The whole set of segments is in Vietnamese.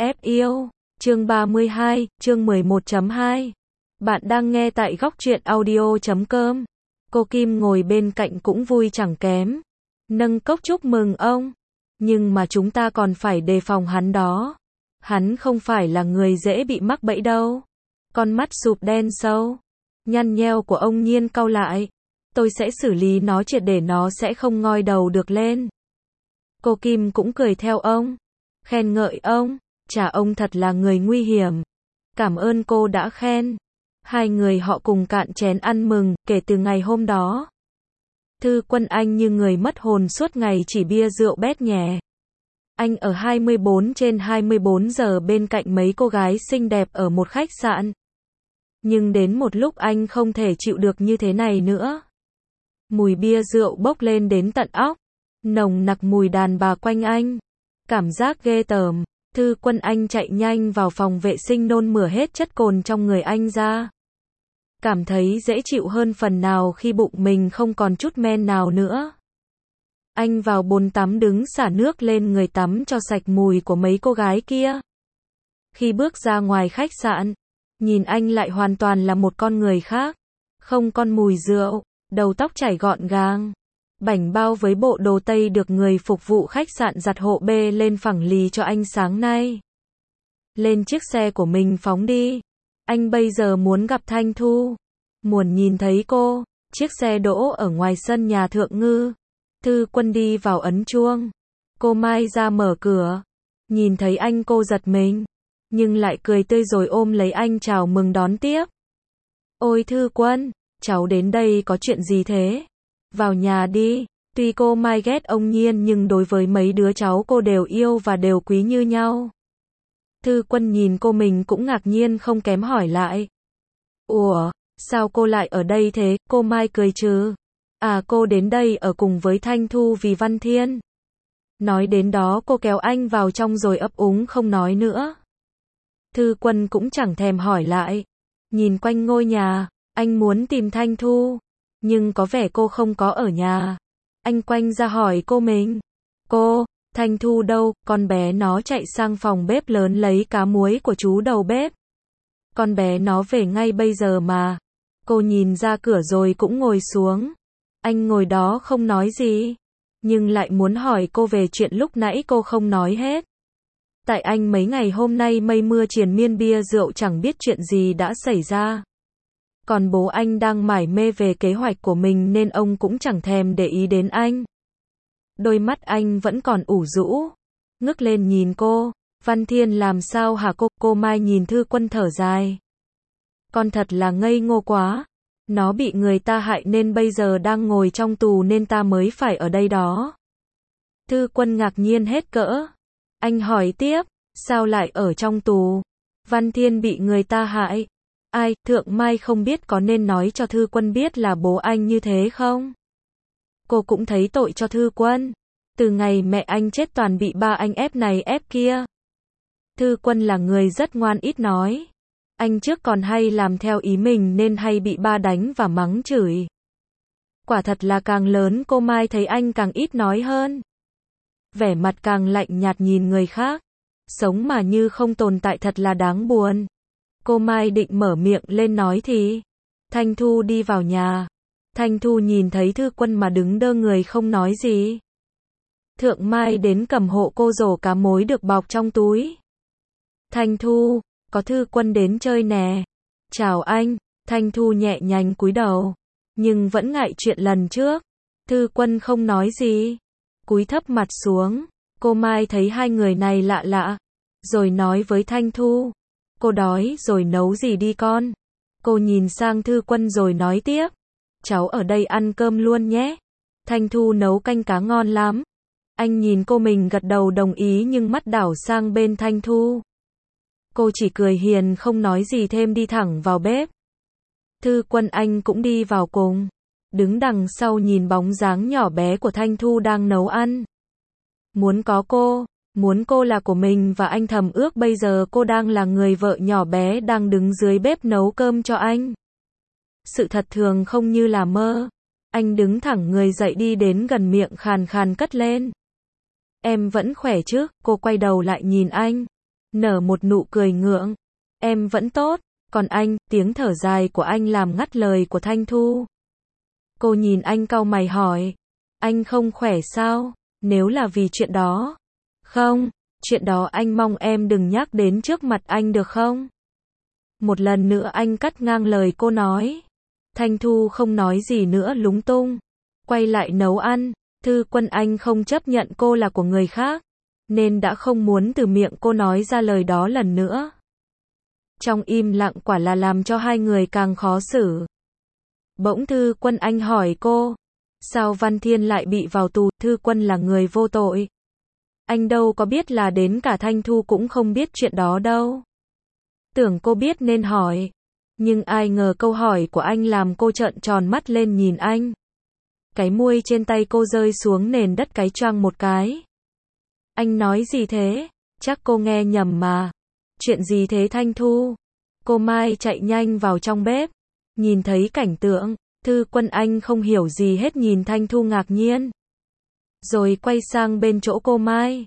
ép yêu. Chương 32, chương 11.2. Bạn đang nghe tại góc truyện audio.com. Cô Kim ngồi bên cạnh cũng vui chẳng kém. Nâng cốc chúc mừng ông. Nhưng mà chúng ta còn phải đề phòng hắn đó. Hắn không phải là người dễ bị mắc bẫy đâu. Con mắt sụp đen sâu, nhăn nheo của ông Nhiên cau lại. Tôi sẽ xử lý nó triệt để, nó sẽ không ngoi đầu được lên. Cô Kim cũng cười theo ông, khen ngợi ông. Chà, ông thật là người nguy hiểm. Cảm ơn cô đã khen. Hai người họ cùng cạn chén ăn mừng. Kể từ ngày hôm đó, Thư Quân Anh như người mất hồn, suốt ngày chỉ bia rượu bét nhè. Anh ở 24/24 giờ bên cạnh mấy cô gái xinh đẹp ở một khách sạn. Nhưng đến một lúc anh không thể chịu được như thế này nữa. Mùi bia rượu bốc lên đến tận óc, nồng nặc mùi đàn bà quanh anh. Cảm giác ghê tởm. Thư Quân Anh chạy nhanh vào phòng vệ sinh nôn mửa hết chất cồn trong người anh ra. Cảm thấy dễ chịu hơn phần nào khi bụng mình không còn chút men nào nữa. Anh vào bồn tắm đứng xả nước lên người tắm cho sạch mùi của mấy cô gái kia. Khi bước ra ngoài khách sạn, nhìn anh lại hoàn toàn là một con người khác. Không con mùi rượu, đầu tóc chảy gọn gàng, bảnh bao với bộ đồ tây được người phục vụ khách sạn giặt hộ bê lên phẳng lì cho anh sáng nay. Lên chiếc xe của mình phóng đi. Anh bây giờ muốn gặp Thanh Thu, muốn nhìn thấy cô. Chiếc xe đỗ ở ngoài sân nhà Thượng Ngư. Thư Quân đi vào ấn chuông. Cô Mai ra mở cửa. Nhìn thấy anh cô giật mình, nhưng lại cười tươi rồi ôm lấy anh chào mừng đón tiếp. Ôi Thư Quân, cháu đến đây có chuyện gì thế? Vào nhà đi. Tuy cô Mai ghét ông Nhiên nhưng đối với mấy đứa cháu cô đều yêu và đều quý như nhau. Thư Quân nhìn cô mình cũng ngạc nhiên không kém hỏi lại. Ủa, sao cô lại ở đây thế? Cô Mai cười trừ. À, cô đến đây ở cùng với Thanh Thu vì Văn Thiên. Nói đến đó cô kéo anh vào trong rồi ấp úng không nói nữa. Thư Quân cũng chẳng thèm hỏi lại. Nhìn quanh ngôi nhà, anh muốn tìm Thanh Thu, nhưng có vẻ cô không có ở nhà. Anh quanh ra hỏi cô mình. Cô, Thanh Thu đâu? Con bé nó chạy sang phòng bếp lớn lấy cá muối của chú đầu bếp. Con bé nó về ngay bây giờ mà. Cô nhìn ra cửa rồi cũng ngồi xuống. Anh ngồi đó không nói gì, nhưng lại muốn hỏi cô về chuyện lúc nãy cô không nói hết. Tại anh mấy ngày hôm nay mây mưa triền miên, bia rượu chẳng biết chuyện gì đã xảy ra. Còn bố anh đang mải mê về kế hoạch của mình nên ông cũng chẳng thèm để ý đến anh. Đôi mắt anh vẫn còn ủ rũ, ngước lên nhìn cô. Văn Thiên làm sao hả cô? Cô Mai nhìn Thư Quân thở dài. Con thật là ngây ngô quá. Nó bị người ta hại nên bây giờ đang ngồi trong tù nên ta mới phải ở đây đó. Thư Quân ngạc nhiên hết cỡ. Anh hỏi tiếp, sao lại ở trong tù? Văn Thiên bị người ta hại. Ai? Thượng Mai không biết có nên nói cho Thư Quân biết là bố anh như thế không? Cô cũng thấy tội cho Thư Quân. Từ ngày mẹ anh chết toàn bị ba anh ép này ép kia. Thư Quân là người rất ngoan ít nói. Anh trước còn hay làm theo ý mình nên hay bị ba đánh và mắng chửi. Quả thật là càng lớn cô Mai thấy anh càng ít nói hơn. Vẻ mặt càng lạnh nhạt nhìn người khác. Sống mà như không tồn tại thật là đáng buồn. Cô Mai định mở miệng lên nói thì Thanh Thu đi vào nhà. Thanh Thu nhìn thấy Thư Quân mà đứng đơ người không nói gì. Thượng Mai đến cầm hộ cô rổ cá mối được bọc trong túi. Thanh Thu, có Thư Quân đến chơi nè. Chào anh. Thanh Thu nhẹ nhàng cúi đầu, nhưng vẫn ngại chuyện lần trước. Thư Quân không nói gì, cúi thấp mặt xuống. Cô Mai thấy hai người này lạ lạ, rồi nói với Thanh Thu. Cô đói rồi nấu gì đi con. Cô nhìn sang Thư Quân rồi nói tiếp. Cháu ở đây ăn cơm luôn nhé. Thanh Thu nấu canh cá ngon lắm. Anh nhìn cô mình gật đầu đồng ý nhưng mắt đảo sang bên Thanh Thu. Cô chỉ cười hiền không nói gì thêm đi thẳng vào bếp. Thư Quân Anh cũng đi vào cùng. Đứng đằng sau nhìn bóng dáng nhỏ bé của Thanh Thu đang nấu ăn. Muốn có cô, muốn cô là của mình và anh thầm ước bây giờ cô đang là người vợ nhỏ bé đang đứng dưới bếp nấu cơm cho anh. Sự thật thường không như là mơ. Anh đứng thẳng người dậy đi đến gần miệng khàn khàn cất lên. Em vẫn khỏe chứ? Cô quay đầu lại nhìn anh. nở một nụ cười ngượng. Em vẫn tốt, còn anh, tiếng thở dài của anh làm ngắt lời của Thanh Thu. Cô nhìn anh cau mày hỏi, anh không khỏe sao? Nếu là vì chuyện đó. Không, chuyện đó anh mong em đừng nhắc đến trước mặt anh được không? Một lần nữa anh cắt ngang lời cô nói. Thanh Thu không nói gì nữa lúng tung. Quay lại nấu ăn. Thư Quân Anh không chấp nhận cô là của người khác, nên đã không muốn từ miệng cô nói ra lời đó lần nữa. Trong im lặng quả là làm cho hai người càng khó xử. Bỗng Thư Quân Anh hỏi cô, sao Văn Thiên lại bị vào tù? Thư Quân là người vô tội. Anh đâu có biết là đến cả Thanh Thu cũng không biết chuyện đó đâu. Tưởng cô biết nên hỏi, nhưng ai ngờ câu hỏi của anh làm cô trợn tròn mắt lên nhìn anh. Cái muôi trên tay cô rơi xuống nền đất cái choang một cái. Anh nói gì thế? Chắc cô nghe nhầm mà. Chuyện gì thế Thanh Thu? Cô Mai chạy nhanh vào trong bếp. Nhìn thấy cảnh tượng, Thư Quân Anh không hiểu gì hết nhìn Thanh Thu ngạc nhiên. Rồi quay sang bên chỗ cô Mai.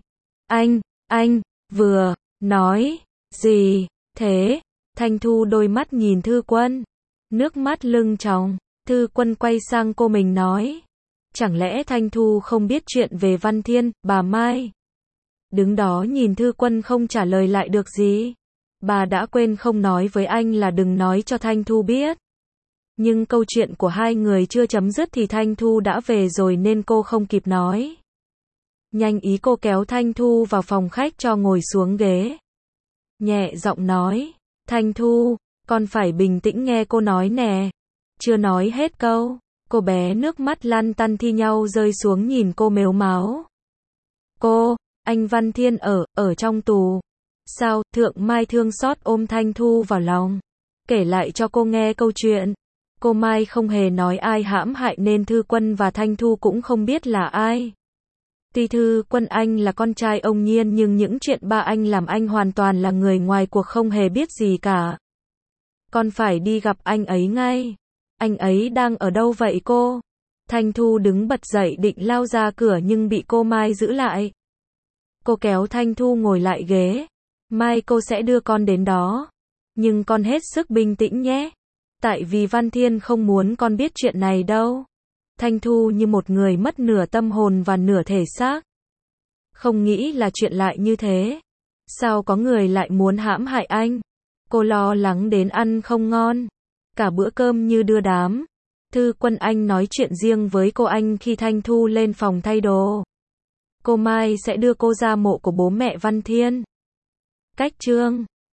Anh, vừa, nói, gì, thế? Thanh Thu đôi mắt nhìn Thư Quân. Nước mắt lưng tròng. Thư Quân quay sang cô mình nói. Chẳng lẽ Thanh Thu không biết chuyện về Văn Thiên, bà Mai? Đứng đó nhìn Thư Quân không trả lời lại được gì. Bà đã quên không nói với anh là đừng nói cho Thanh Thu biết. Nhưng câu chuyện của hai người chưa chấm dứt thì Thanh Thu đã về rồi nên cô không kịp nói. Nhanh ý cô kéo Thanh Thu vào phòng khách cho ngồi xuống ghế. Nhẹ giọng nói, Thanh Thu, con phải bình tĩnh nghe cô nói nè. Chưa nói hết câu, cô bé nước mắt lăn tăn thi nhau rơi xuống nhìn cô mếu máo. Cô, anh Văn Thiên ở trong tù. Sao? Thượng Mai thương xót ôm Thanh Thu vào lòng, kể lại cho cô nghe câu chuyện. Cô Mai không hề nói ai hãm hại nên Thư Quân và Thanh Thu cũng không biết là ai. Tuy Thư Quân Anh là con trai ông Nhiên nhưng những chuyện ba anh làm anh hoàn toàn là người ngoài cuộc không hề biết gì cả. Con phải đi gặp anh ấy ngay. Anh ấy đang ở đâu vậy cô? Thanh Thu đứng bật dậy định lao ra cửa nhưng bị cô Mai giữ lại. Cô kéo Thanh Thu ngồi lại ghế. Mai cô sẽ đưa con đến đó. Nhưng con hết sức bình tĩnh nhé. Tại vì Văn Thiên không muốn con biết chuyện này đâu. Thanh Thu như một người mất nửa tâm hồn và nửa thể xác. Không nghĩ là chuyện lại như thế. Sao có người lại muốn hãm hại anh? Cô lo lắng đến ăn không ngon. Cả bữa cơm như đưa đám. Thư Quân Anh nói chuyện riêng với cô anh khi Thanh Thu lên phòng thay đồ. Cô Mai sẽ đưa cô ra mộ của bố mẹ Văn Thiên. Cách chương